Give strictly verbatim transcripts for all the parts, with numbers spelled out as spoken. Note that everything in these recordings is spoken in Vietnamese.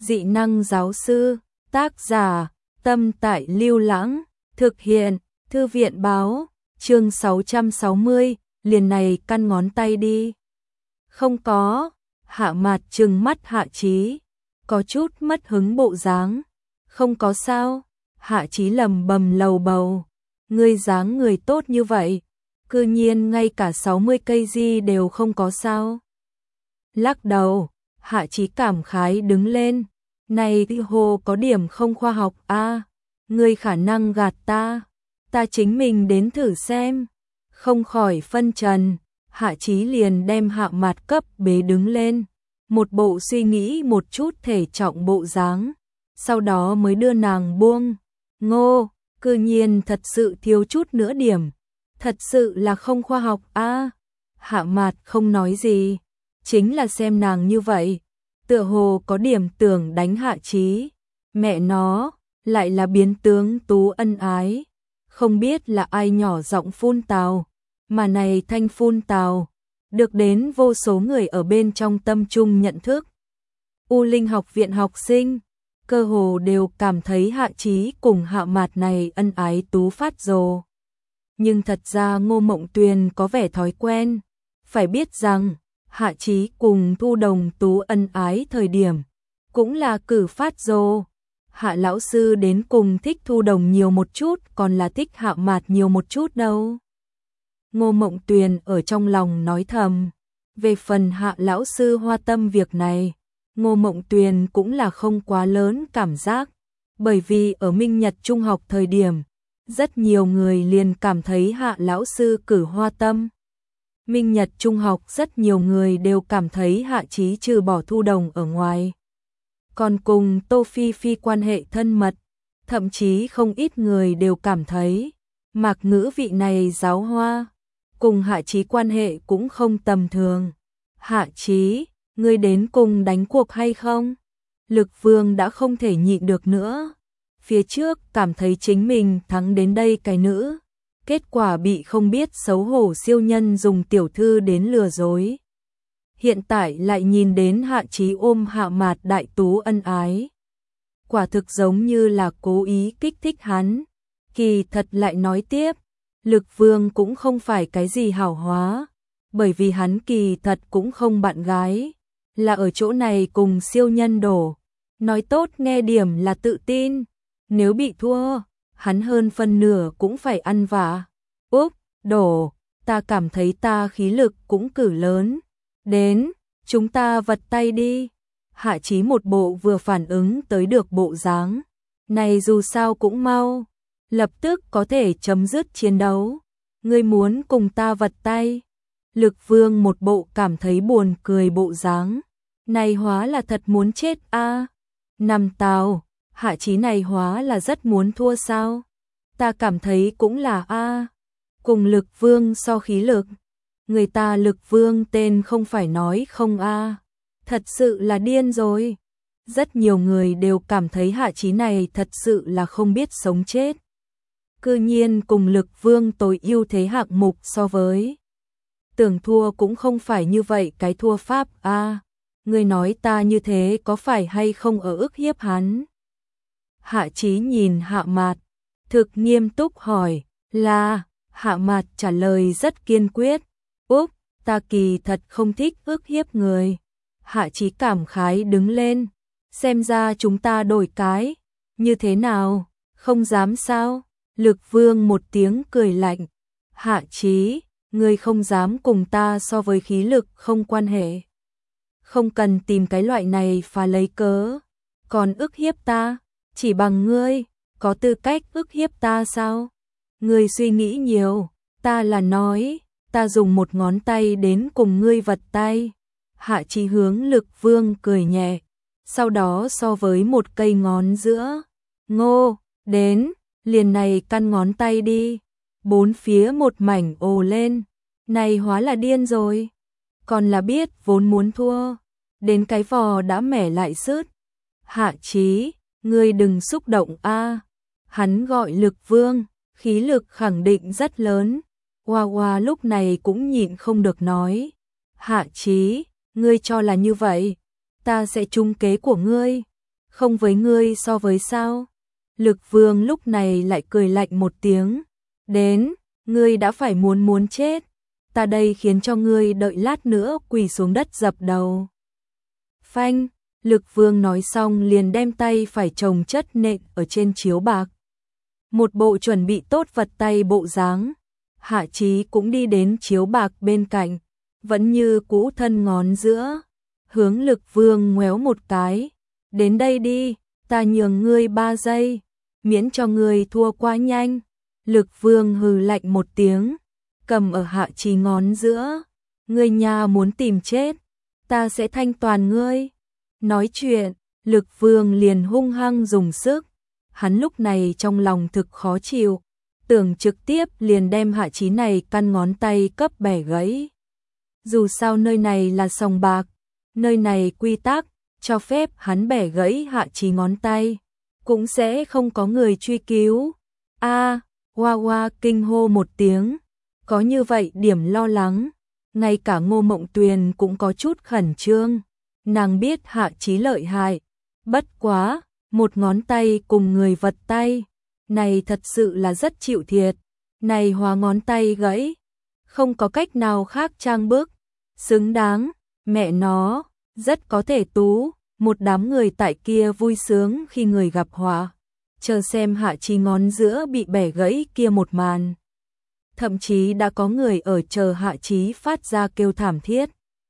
Dị năng giáo sư, tác giả, Tâm Tại Lưu Lãng, thực hiện, Thư viện báo, chương sáu trăm sáu mươi, liền này căn ngón tay đi. Không có, Hạ Mạt trừng mắt Hạ Chí, có chút mất hứng bộ dáng. Không có sao, Hạ Chí lầm bầm lầu bầu, ngươi dáng người tốt như vậy, cư nhiên ngay cả sáu mươi cây di đều không có sao. Lắc đầu, Hạ Chí cảm khái đứng lên, này thì hồ có điểm không khoa học a, à, ngươi khả năng gạt ta, ta chính mình đến thử xem. Không khỏi phân trần, Hạ Chí liền đem Hạ Mạt cấp bế đứng lên, một bộ suy nghĩ một chút thể trọng bộ dáng, sau đó mới đưa nàng buông. Ngô, cư nhiên thật sự thiếu chút nữa điểm, thật sự là không khoa học a. À, Hạ Mạt không nói gì, chính là xem nàng như vậy, tựa hồ có điểm tưởng đánh Hạ Chí. Mẹ nó, lại là biến tướng tú ân ái, không biết là ai nhỏ giọng phun tào, mà này thanh phun tào được đến vô số người ở bên trong tâm trung nhận thức. U Linh học viện học sinh cơ hồ đều cảm thấy Hạ Chí cùng Hạ Mạt này ân ái tú phát rồ. Nhưng thật ra Ngô Mộng Tuyền có vẻ thói quen, phải biết rằng Hạ Chí cùng Thu Đồng tú ân ái thời điểm cũng là cử phát rồ. Hạ lão sư đến cùng thích Thu Đồng nhiều một chút, còn là thích Hạ Mạt nhiều một chút đâu. Ngô Mộng Tuyền ở trong lòng nói thầm. Về phần Hạ lão sư hoa tâm việc này, Ngô Mộng Tuyền cũng là không quá lớn cảm giác, bởi vì ở Minh Nhật Trung học thời điểm, rất nhiều người liền cảm thấy Hạ lão sư cử hoa tâm. Minh Nhật Trung học rất nhiều người đều cảm thấy Hạ Chí trừ bỏ Thu Đồng ở ngoài, còn cùng Tô Phi Phi quan hệ thân mật, thậm chí không ít người đều cảm thấy Mạc Ngữ vị này giáo hoa cùng Hạ Chí quan hệ cũng không tầm thường. Hạ Chí, ngươi đến cùng đánh cuộc hay không? Lực Vương đã không thể nhịn được nữa. Phía trước cảm thấy chính mình thắng đến đây cái nữ, kết quả bị không biết xấu hổ siêu nhân dùng tiểu thư đến lừa dối. Hiện tại lại nhìn đến Hạ Chí ôm Hạ Mạt đại tú ân ái. Quả thực giống như là cố ý kích thích hắn. Kỳ thật lại nói tiếp, Lực Vương cũng không phải cái gì hảo hóa, bởi vì hắn kỳ thật cũng không bạn gái, là ở chỗ này cùng siêu nhân đổ. Nói tốt nghe điểm là tự tin, nếu bị thua, hắn hơn phân nửa cũng phải ăn vạ. Úp, đổ, ta cảm thấy ta khí lực cũng cử lớn. Đến, chúng ta vật tay đi. Hạ Chí một bộ vừa phản ứng tới được bộ dáng. Này dù sao cũng mau, lập tức có thể chấm dứt chiến đấu. Ngươi muốn cùng ta vật tay? Lực Vương một bộ cảm thấy buồn cười bộ dáng. Này hóa là thật muốn chết a. À? Nằm tào, Hạ Chí này hóa là rất muốn thua sao? Ta cảm thấy cũng là a. À? Cùng Lực Vương so khí lực, người ta Lực Vương tên không phải nói không a. À? Thật sự là điên rồi. Rất nhiều người đều cảm thấy Hạ Chí này thật sự là không biết sống chết. Cư nhiên cùng Lực Vương tối ưu thế hạng mục so với. Tưởng thua cũng không phải như vậy cái thua pháp a. À, người nói ta như thế có phải hay không ở ức hiếp hắn? Hạ Chí nhìn Hạ Mạt, thực nghiêm túc hỏi, là. Hạ Mạt trả lời rất kiên quyết. Úp, ta kỳ thật không thích ức hiếp người. Hạ Chí cảm khái đứng lên, xem ra chúng ta đổi cái, như thế nào, không dám sao? Lực Vương một tiếng cười lạnh, Hạ Chí, ngươi không dám cùng ta so với khí lực không quan hệ. Không cần tìm cái loại này phá lấy cớ, còn ức hiếp ta, chỉ bằng ngươi, có tư cách ức hiếp ta sao? Ngươi suy nghĩ nhiều, ta là nói, ta dùng một ngón tay đến cùng ngươi vật tay. Hạ Chí hướng Lực Vương cười nhẹ, sau đó so với một cây ngón giữa. Ngô, đến, liền này căn ngón tay đi. Bốn phía một mảnh ồ lên, này hóa là điên rồi. Còn là biết vốn muốn thua, đến cái vò đã mẻ lại sứt. Hạ Chí, ngươi đừng xúc động a. À. Hắn gọi Lực Vương, khí lực khẳng định rất lớn. Hoa Hoa lúc này cũng nhịn không được nói, Hạ Chí, ngươi cho là như vậy, ta sẽ trúng kế của ngươi. Không với ngươi so với sao? Lực Vương lúc này lại cười lạnh một tiếng. Đến, ngươi đã phải muốn muốn chết. Ta đây khiến cho ngươi đợi lát nữa quỳ xuống đất dập đầu. Phanh, Lực Vương nói xong liền đem tay phải chồng chất nện ở trên chiếu bạc. Một bộ chuẩn bị tốt vật tay bộ dáng. Hạ Chí cũng đi đến chiếu bạc bên cạnh, vẫn như cũ thân ngón giữa, hướng Lực Vương ngoéo một cái. Đến đây đi, ta nhường ngươi ba giây, miễn cho ngươi thua quá nhanh. Lực Vương hừ lạnh một tiếng, cầm ở Hạ Chí ngón giữa. Ngươi nhà muốn tìm chết, ta sẽ thanh toàn ngươi. Nói chuyện, Lực Vương liền hung hăng dùng sức. Hắn lúc này trong lòng thực khó chịu, tưởng trực tiếp liền đem Hạ Chí này căn ngón tay cấp bẻ gãy. Dù sao nơi này là sòng bạc, nơi này quy tắc cho phép hắn bẻ gãy Hạ Chí ngón tay, cũng sẽ không có người truy cứu. A, Hoa Hoa kinh hô một tiếng, có như vậy điểm lo lắng, ngay cả Ngô Mộng Tuyền cũng có chút khẩn trương. Nàng biết Hạ Chí lợi hại, bất quá, một ngón tay cùng người vật tay, này thật sự là rất chịu thiệt. Này hóa ngón tay gãy, không có cách nào khác trang bức, xứng đáng, mẹ nó, rất có thể tú. Một đám người tại kia vui sướng khi người gặp họa, chờ xem Hạ Chí ngón giữa bị bẻ gãy kia một màn. Thậm chí đã có người ở chờ Hạ Chí phát ra kêu thảm thiết.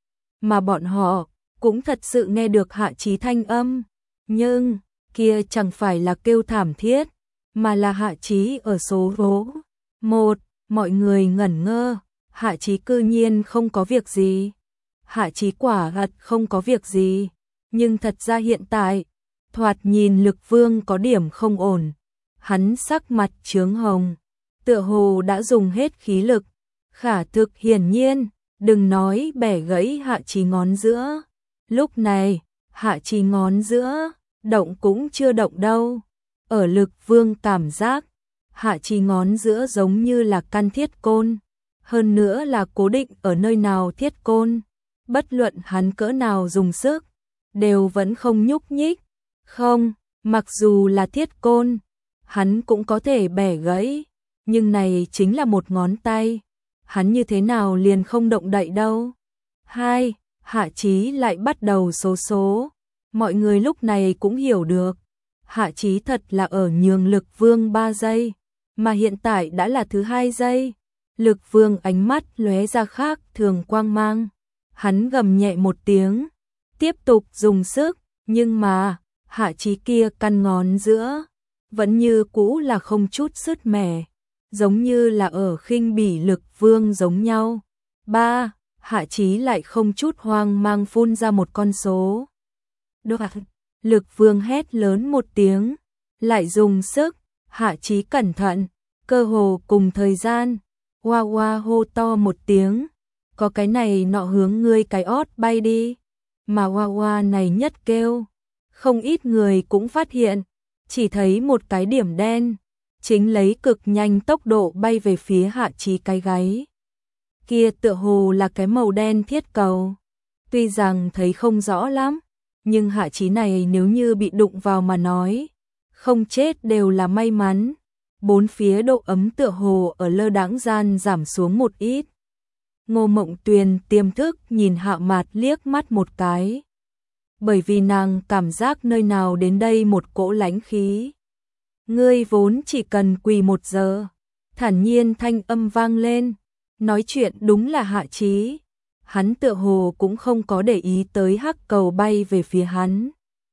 Mà bọn họ cũng thật sự nghe được Hạ Chí thanh âm, nhưng kia chẳng phải là kêu thảm thiết, mà là Hạ Chí ở số số một. Mọi người ngẩn ngơ, Hạ Chí cư nhiên không có việc gì. Hạ Chí quả thật không có việc gì, nhưng thật ra hiện tại, thoạt nhìn Lực Vương có điểm không ổn. Hắn sắc mặt chướng hồng, tựa hồ đã dùng hết khí lực. Khả thực hiển nhiên, đừng nói bẻ gãy Hạ Chí ngón giữa. Lúc này, Hạ Chí ngón giữa, động cũng chưa động đâu. Ở Lực Vương cảm giác, Hạ Chí ngón giữa giống như là căn thiết côn. Hơn nữa là cố định ở nơi nào thiết côn. Bất luận hắn cỡ nào dùng sức, đều vẫn không nhúc nhích. Không, mặc dù là thiết côn, hắn cũng có thể bẻ gãy. Nhưng này chính là một ngón tay. Hắn như thế nào liền không động đậy đâu. Hai, Hạ Chí lại bắt đầu số số. Mọi người lúc này cũng hiểu được. Hạ Chí thật là ở nhường Lực Vương ba giây, mà hiện tại đã là thứ hai giây. Lực Vương ánh mắt lóe ra khác thường quang mang. Hắn gầm nhẹ một tiếng, tiếp tục dùng sức, nhưng mà, Hạ Chí kia căn ngón giữa, vẫn như cũ là không chút sứt mẻ, giống như là ở khinh bỉ Lực Vương giống nhau. Ba, Hạ Chí lại không chút hoang mang phun ra một con số. Đột, Lực Vương hét lớn một tiếng, lại dùng sức. Hạ Chí cẩn thận, cơ hồ cùng thời gian, Hoa Hoa hô to một tiếng, có cái này nọ hướng ngươi cái ót bay đi. Mà Hoa Hoa này nhất kêu, không ít người cũng phát hiện, chỉ thấy một cái điểm đen, chính lấy cực nhanh tốc độ bay về phía Hạ Chí cái gáy. Kia tựa hồ là cái màu đen thiết cầu. Tuy rằng thấy không rõ lắm, nhưng Hạ Chí này nếu như bị đụng vào mà nói, không chết đều là may mắn. Bốn phía độ ấm tựa hồ ở lơ đãng gian giảm xuống một ít. Ngô Mộng Tuyền tiềm thức nhìn Hạ Mạt liếc mắt một cái. Bởi vì nàng cảm giác nơi nào đến đây một cỗ lãnh khí. Ngươi vốn chỉ cần quỳ một giờ. Thản nhiên thanh âm vang lên. Nói chuyện đúng là Hạ Chí. Hắn tựa hồ cũng không có để ý tới hắc cầu bay về phía hắn.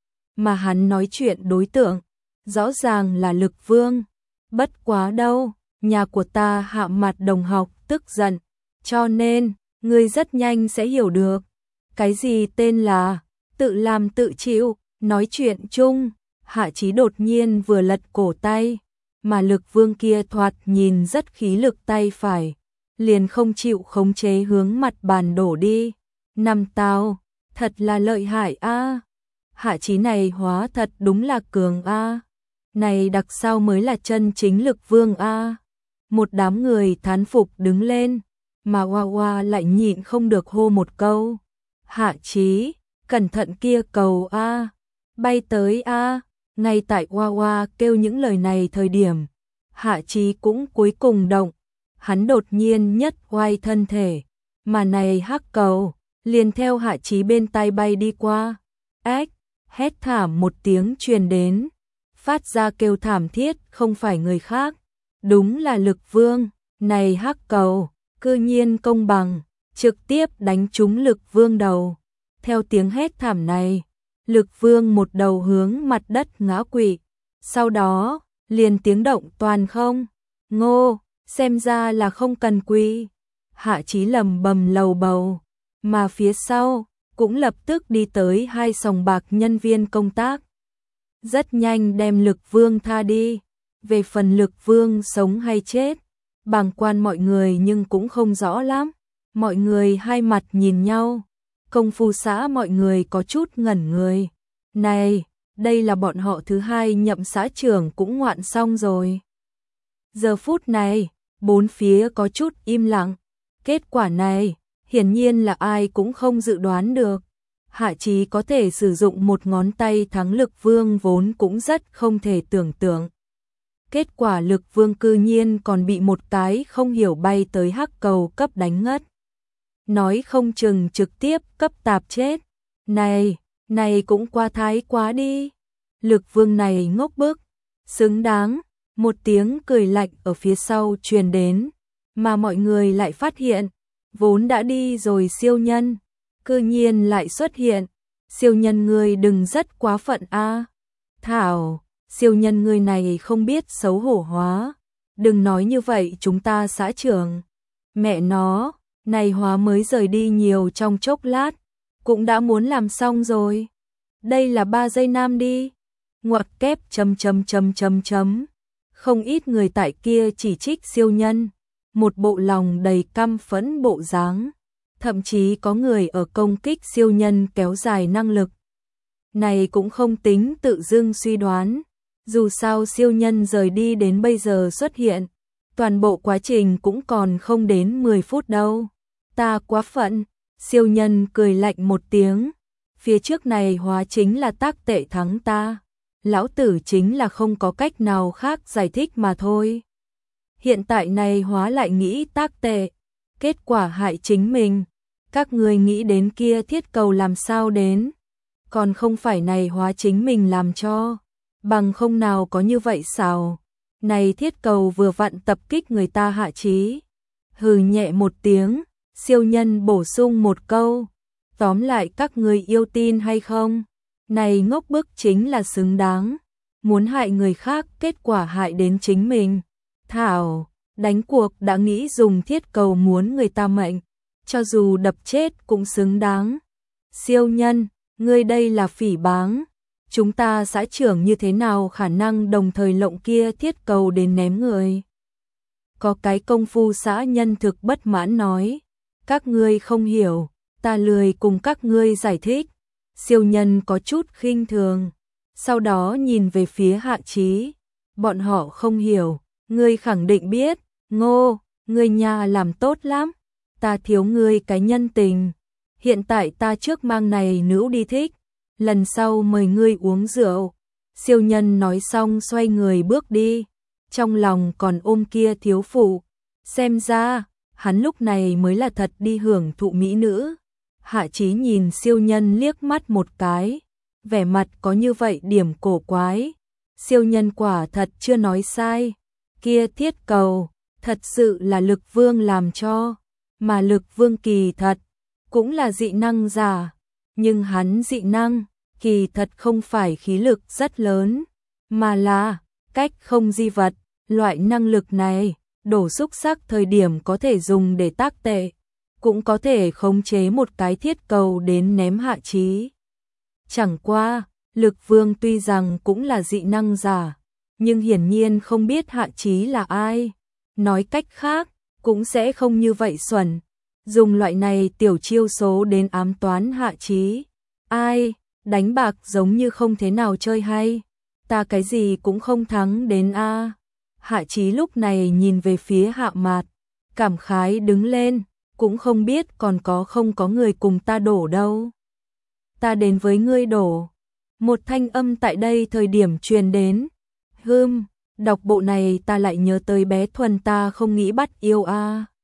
Mà hắn nói chuyện đối tượng, rõ ràng là Lực Vương. Bất quá đâu, nhà của ta Hạ Mạt đồng học tức giận. Cho nên, ngươi rất nhanh sẽ hiểu được. Cái gì tên là tự làm tự chịu, nói chuyện chung. Hạ Chí đột nhiên vừa lật cổ tay, mà Lực Vương kia thoạt nhìn rất khí lực tay phải, liền không chịu khống chế hướng mặt bàn đổ đi. Năm tao, thật là lợi hại a. Hạ Chí này hóa thật đúng là cường a. Này đặc sao mới là chân chính Lực Vương a. Một đám người thán phục đứng lên, mà Hoa Hoa lại nhịn không được hô một câu. Hạ Chí, cẩn thận kia cầu a. bay tới a. Ngay tại Hoa Hoa kêu những lời này thời điểm, Hạ Chí cũng cuối cùng động, hắn đột nhiên nhất oai thân thể, mà này hắc cầu liền theo Hạ Chí bên tay bay đi qua. Ếch, hét thảm một tiếng truyền đến, phát ra kêu thảm thiết không phải người khác, đúng là Lực Vương. Này hắc cầu, cư nhiên công bằng, trực tiếp đánh trúng Lực Vương đầu. Theo tiếng hét thảm này, Lực Vương một đầu hướng mặt đất ngã quỵ, sau đó, liền tiếng động toàn không. Ngô, xem ra là không cần quỳ. Hạ Chí lầm bầm lầu bầu, mà phía sau, cũng lập tức đi tới hai sòng bạc nhân viên công tác. Rất nhanh đem Lực Vương tha đi, về phần Lực Vương sống hay chết, bàng quan mọi người nhưng cũng không rõ lắm. Mọi người hai mặt nhìn nhau, công phu xã mọi người có chút ngẩn người. Này, đây là bọn họ thứ hai nhậm xã trưởng cũng ngoạn xong rồi. Giờ phút này, bốn phía có chút im lặng. Kết quả này, hiển nhiên là ai cũng không dự đoán được. Hạ Chí có thể sử dụng một ngón tay thắng Lực Vương vốn cũng rất không thể tưởng tượng. Kết quả Lực Vương cư nhiên còn bị một cái không hiểu bay tới hắc cầu cấp đánh ngất. Nói không chừng trực tiếp cấp tạp chết. Này, này cũng quá thái quá đi. Lực Vương này ngốc bức, xứng đáng. Một tiếng cười lạnh ở phía sau truyền đến, mà mọi người lại phát hiện, vốn đã đi rồi siêu nhân, cư nhiên lại xuất hiện. Siêu nhân ngươi đừng rất quá phận a. Thảo, siêu nhân ngươi này không biết xấu hổ hóa. Đừng nói như vậy chúng ta xã trưởng. Mẹ nó, này hóa mới rời đi nhiều trong chốc lát, cũng đã muốn làm xong rồi. Đây là ba giây nam đi. Ngoặc kép chấm chấm chấm chấm chấm. Không ít người tại kia chỉ trích siêu nhân, một bộ lòng đầy căm phẫn bộ dáng. Thậm chí có người ở công kích siêu nhân kéo dài năng lực. Này cũng không tính tự dưng suy đoán. Dù sao siêu nhân rời đi đến bây giờ xuất hiện, toàn bộ quá trình cũng còn không đến mười phút đâu. Ta quá phận, siêu nhân cười lạnh một tiếng. Phía trước này hóa chính là tác tệ thắng ta. Lão tử chính là không có cách nào khác giải thích mà thôi. Hiện tại này hóa lại nghĩ tác tệ, kết quả hại chính mình. Các người nghĩ đến kia thiết cầu làm sao đến, còn không phải này hóa chính mình làm cho, bằng không nào có như vậy sao. Này thiết cầu vừa vặn tập kích người ta Hạ Chí. Hừ nhẹ một tiếng, siêu nhân bổ sung một câu, tóm lại các người yêu tin hay không? Này ngốc bức chính là xứng đáng, muốn hại người khác kết quả hại đến chính mình. Thảo, đánh cuộc đã nghĩ dùng thiết cầu muốn người ta mệnh, cho dù đập chết cũng xứng đáng. Siêu nhân, ngươi đây là phỉ báng, chúng ta xã trưởng như thế nào khả năng đồng thời lộng kia thiết cầu đến ném người. Có cái công phu xã nhân thực bất mãn nói, các ngươi không hiểu, ta lười cùng các ngươi giải thích. Siêu nhân có chút khinh thường, sau đó nhìn về phía Hạ Chí, bọn họ không hiểu, ngươi khẳng định biết. Ngô, ngươi nhà làm tốt lắm, ta thiếu ngươi cái nhân tình, hiện tại ta trước mang này nữ đi thích, lần sau mời ngươi uống rượu. Siêu nhân nói xong xoay người bước đi, trong lòng còn ôm kia thiếu phụ, xem ra, hắn lúc này mới là thật đi hưởng thụ mỹ nữ. Hạ Chí nhìn siêu nhân liếc mắt một cái, vẻ mặt có như vậy điểm cổ quái. Siêu nhân quả thật chưa nói sai, kia thiết cầu, thật sự là Lực Vương làm cho, mà Lực Vương kỳ thật, cũng là dị năng giả, nhưng hắn dị năng, kỳ thật không phải khí lực rất lớn, mà là cách không di vật, loại năng lực này, đổ xúc sắc thời điểm có thể dùng để tác tệ, cũng có thể khống chế một cái thiết cầu đến ném Hạ Chí. Chẳng qua, Lực Vương tuy rằng cũng là dị năng giả, nhưng hiển nhiên không biết Hạ Chí là ai. Nói cách khác, cũng sẽ không như vậy xuẩn, dùng loại này tiểu chiêu số đến ám toán Hạ Chí. Ai, đánh bạc giống như không thế nào chơi hay, ta cái gì cũng không thắng đến a. Hạ Chí lúc này nhìn về phía Hạ Mạt, cảm khái đứng lên, cũng không biết còn có không có người cùng ta đổ đâu. Ta đến với ngươi đổ. Một thanh âm tại đây thời điểm truyền đến. Hừm, đọc bộ này ta lại nhớ tới bé Thuần ta không nghĩ bắt yêu a.